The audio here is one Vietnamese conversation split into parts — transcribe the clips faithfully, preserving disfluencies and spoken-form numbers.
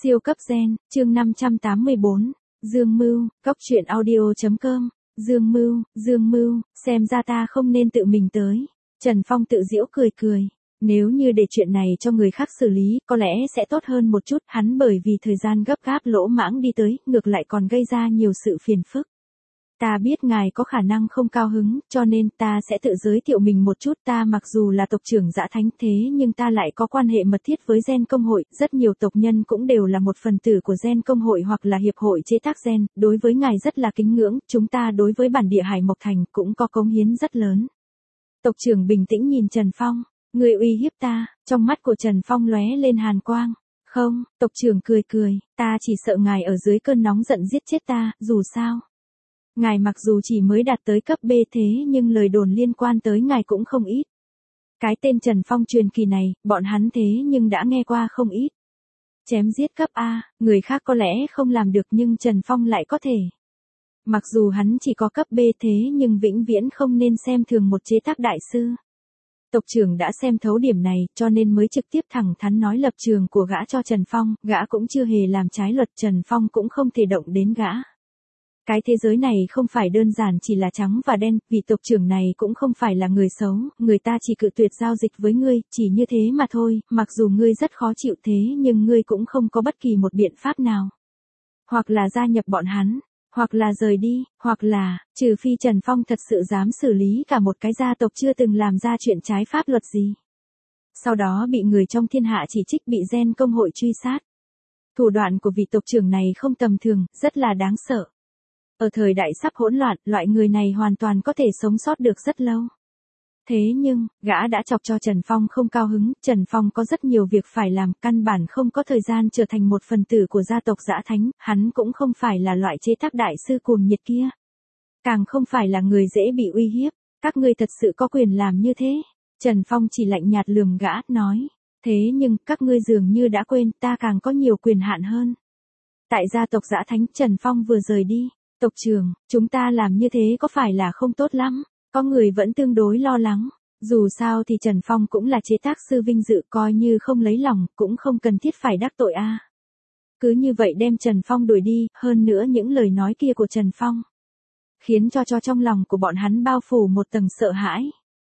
Siêu cấp gen, chương năm trăm tám mươi bốn, Dương Mưu, cốc truyện audio.com, Dương Mưu, Dương Mưu, xem ra ta không nên tự mình tới. Trần Phong tự giễu cười cười, nếu như để chuyện này cho người khác xử lý, có lẽ sẽ tốt hơn một chút, hắn bởi vì thời gian gấp gáp lỗ mãng đi tới, ngược lại còn gây ra nhiều sự phiền phức. Ta biết ngài có khả năng không cao hứng, cho nên ta sẽ tự giới thiệu mình một chút. Ta mặc dù là tộc trưởng Dã Thánh thế nhưng ta lại có quan hệ mật thiết với gen công hội, rất nhiều tộc nhân cũng đều là một phần tử của gen công hội hoặc là hiệp hội chế tác gen, đối với ngài rất là kính ngưỡng, chúng ta đối với bản địa Hải Mộc Thành cũng có cống hiến rất lớn. Tộc trưởng bình tĩnh nhìn Trần Phong, người uy hiếp ta, trong mắt của Trần Phong lóe lên hàn quang. Không, tộc trưởng cười cười, ta chỉ sợ ngài ở dưới cơn nóng giận giết chết ta, dù sao. Ngài mặc dù chỉ mới đạt tới cấp B thế nhưng lời đồn liên quan tới ngài cũng không ít. Cái tên Trần Phong truyền kỳ này, bọn hắn thế nhưng đã nghe qua không ít. Chém giết cấp A, người khác có lẽ không làm được nhưng Trần Phong lại có thể. Mặc dù hắn chỉ có cấp B thế nhưng vĩnh viễn không nên xem thường một chế tác đại sư. Tộc trưởng đã xem thấu điểm này cho nên mới trực tiếp thẳng thắn nói lập trường của gã cho Trần Phong, gã cũng chưa hề làm trái luật, Trần Phong cũng không thể động đến gã. Cái thế giới này không phải đơn giản chỉ là trắng và đen, vị tộc trưởng này cũng không phải là người xấu, người ta chỉ cự tuyệt giao dịch với ngươi, chỉ như thế mà thôi, mặc dù ngươi rất khó chịu thế nhưng ngươi cũng không có bất kỳ một biện pháp nào. Hoặc là gia nhập bọn hắn, hoặc là rời đi, hoặc là, trừ phi Trần Phong thật sự dám xử lý cả một cái gia tộc chưa từng làm ra chuyện trái pháp luật gì. Sau đó bị người trong thiên hạ chỉ trích, bị gen công hội truy sát. Thủ đoạn của vị tộc trưởng này không tầm thường, rất là đáng sợ. Ở thời đại sắp hỗn loạn, loại người này hoàn toàn có thể sống sót được rất lâu. Thế nhưng, gã đã chọc cho Trần Phong không cao hứng, Trần Phong có rất nhiều việc phải làm, căn bản không có thời gian trở thành một phần tử của gia tộc Dã Thánh, hắn cũng không phải là loại chế tác đại sư cuồng nhiệt kia. Càng không phải là người dễ bị uy hiếp, các ngươi thật sự có quyền làm như thế. Trần Phong chỉ lạnh nhạt lườm gã, nói, thế nhưng, các ngươi dường như đã quên, ta càng có nhiều quyền hạn hơn. Tại gia tộc Dã Thánh, Trần Phong vừa rời đi. Tộc trưởng, chúng ta làm như thế có phải là không tốt lắm? Có người vẫn tương đối lo lắng. Dù sao thì Trần Phong cũng là chế tác sư vinh dự, coi như không lấy lòng, cũng không cần thiết phải đắc tội a. Cứ như vậy đem Trần Phong đuổi đi, hơn nữa những lời nói kia của Trần Phong. Khiến cho cho trong lòng của bọn hắn bao phủ một tầng sợ hãi.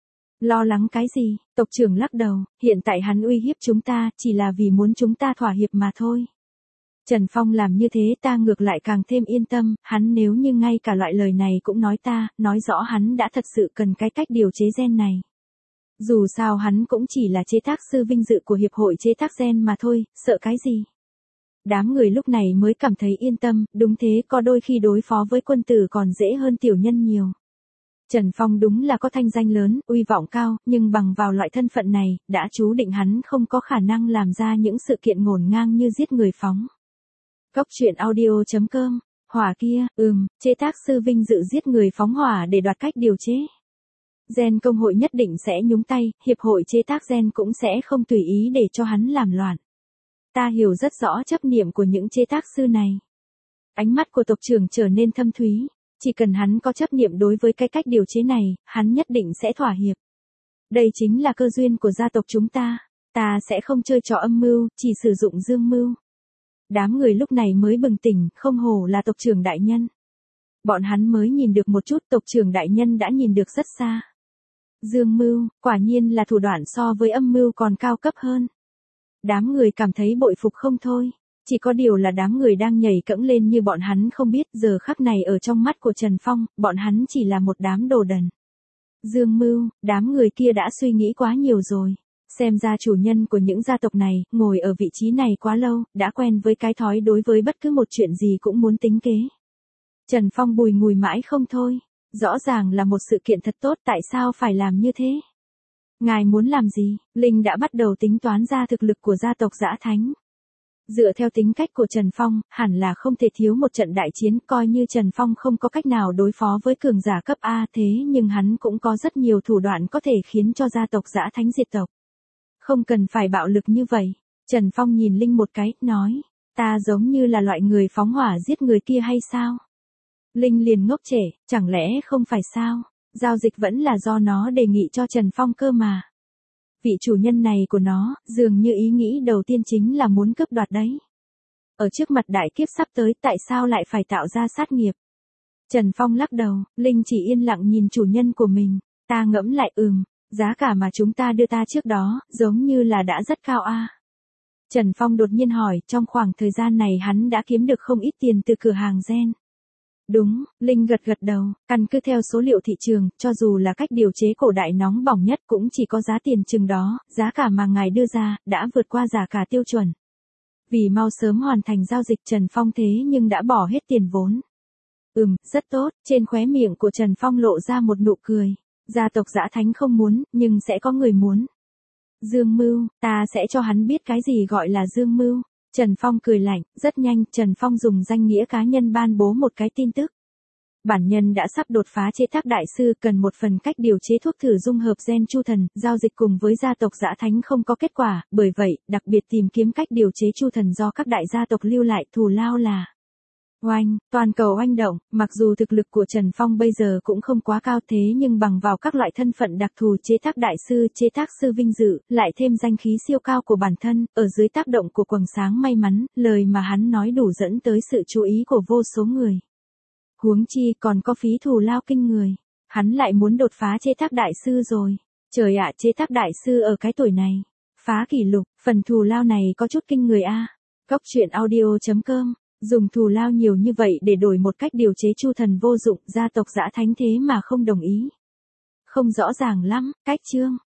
Lo lắng cái gì? Tộc trưởng lắc đầu, hiện tại hắn uy hiếp chúng ta, chỉ là vì muốn chúng ta thỏa hiệp mà thôi. Trần Phong làm như thế ta ngược lại càng thêm yên tâm, hắn nếu như ngay cả loại lời này cũng nói ta, nói rõ hắn đã thật sự cần cái cách điều chế gen này. Dù sao hắn cũng chỉ là chế tác sư vinh dự của hiệp hội chế tác gen mà thôi, sợ cái gì. Đám người lúc này mới cảm thấy yên tâm, đúng thế, có đôi khi đối phó với quân tử còn dễ hơn tiểu nhân nhiều. Trần Phong đúng là có thanh danh lớn, uy vọng cao, nhưng bằng vào loại thân phận này, đã chú định hắn không có khả năng làm ra những sự kiện ngổn ngang như giết người phóng. Cốc truyện audio.com, hỏa kia, ừm, chế tác sư vinh dự giết người phóng hỏa để đoạt cách điều chế. Gen công hội nhất định sẽ nhúng tay, hiệp hội chế tác gen cũng sẽ không tùy ý để cho hắn làm loạn. Ta hiểu rất rõ chấp niệm của những chế tác sư này. Ánh mắt của tộc trưởng trở nên thâm thúy, chỉ cần hắn có chấp niệm đối với cái cách điều chế này, hắn nhất định sẽ thỏa hiệp. Đây chính là cơ duyên của gia tộc chúng ta, ta sẽ không chơi trò âm mưu, chỉ sử dụng dương mưu. Đám người lúc này mới bừng tỉnh, không hổ là tộc trưởng đại nhân. Bọn hắn mới nhìn được một chút, tộc trưởng đại nhân đã nhìn được rất xa. Dương mưu, quả nhiên là thủ đoạn so với âm mưu còn cao cấp hơn. Đám người cảm thấy bội phục không thôi. Chỉ có điều là đám người đang nhảy cẫng lên như bọn hắn không biết, giờ khắc này ở trong mắt của Trần Phong, bọn hắn chỉ là một đám đồ đần. Dương mưu, đám người kia đã suy nghĩ quá nhiều rồi. Xem ra chủ nhân của những gia tộc này, ngồi ở vị trí này quá lâu, đã quen với cái thói đối với bất cứ một chuyện gì cũng muốn tính kế. Trần Phong bùi ngùi mãi không thôi, rõ ràng là một sự kiện thật tốt, tại sao phải làm như thế? Ngài muốn làm gì? Linh đã bắt đầu tính toán ra thực lực của gia tộc Dã Thánh. Dựa theo tính cách của Trần Phong, hẳn là không thể thiếu một trận đại chiến, coi như Trần Phong không có cách nào đối phó với cường giả cấp A thế nhưng hắn cũng có rất nhiều thủ đoạn có thể khiến cho gia tộc Dã Thánh diệt tộc. Không cần phải bạo lực như vậy. Trần Phong nhìn Linh một cái, nói, ta giống như là loại người phóng hỏa giết người kia hay sao? Linh liền ngốc trệ, chẳng lẽ không phải sao? Giao dịch vẫn là do nó đề nghị cho Trần Phong cơ mà. Vị chủ nhân này của nó, dường như ý nghĩ đầu tiên chính là muốn cướp đoạt đấy. Ở trước mặt đại kiếp sắp tới tại sao lại phải tạo ra sát nghiệp? Trần Phong lắc đầu, Linh chỉ yên lặng nhìn chủ nhân của mình. Ta ngẫm lại ừm, giá cả mà chúng ta đưa ta trước đó, giống như là đã rất cao a. Trần Phong đột nhiên hỏi, trong khoảng thời gian này hắn đã kiếm được không ít tiền từ cửa hàng gen. Đúng, Linh gật gật đầu, căn cứ theo số liệu thị trường, cho dù là cách điều chế cổ đại nóng bỏng nhất cũng chỉ có giá tiền chừng đó, giá cả mà ngài đưa ra, đã vượt qua giá cả tiêu chuẩn. Vì mau sớm hoàn thành giao dịch Trần Phong thế nhưng đã bỏ hết tiền vốn. Ừm, rất tốt, trên khóe miệng của Trần Phong lộ ra một nụ cười. Gia tộc Dã Thánh không muốn, nhưng sẽ có người muốn. Dương Mưu, ta sẽ cho hắn biết cái gì gọi là Dương Mưu. Trần Phong cười lạnh, rất nhanh, Trần Phong dùng danh nghĩa cá nhân ban bố một cái tin tức. Bản nhân đã sắp đột phá chế tác đại sư, cần một phần cách điều chế thuốc thử dung hợp gen Chu Thần, giao dịch cùng với gia tộc Dã Thánh không có kết quả, bởi vậy, đặc biệt tìm kiếm cách điều chế Chu Thần do các đại gia tộc lưu lại, thù lao là oanh, toàn cầu oanh động, mặc dù thực lực của Trần Phong bây giờ cũng không quá cao thế nhưng bằng vào các loại thân phận đặc thù chế tác đại sư, chế tác sư vinh dự, lại thêm danh khí siêu cao của bản thân, ở dưới tác động của quầng sáng may mắn, lời mà hắn nói đủ dẫn tới sự chú ý của vô số người. Huống chi còn có phí thù lao kinh người, hắn lại muốn đột phá chế tác đại sư rồi. Trời ạ, chế tác đại sư ở cái tuổi này, phá kỷ lục, phần thù lao này có chút kinh người a. Cốc truyện audio chấm com dùng thù lao nhiều như vậy để đổi một cách điều chế Chu Thần vô dụng, gia tộc Dã Thánh thế mà không đồng ý. Không rõ ràng lắm, cách chương.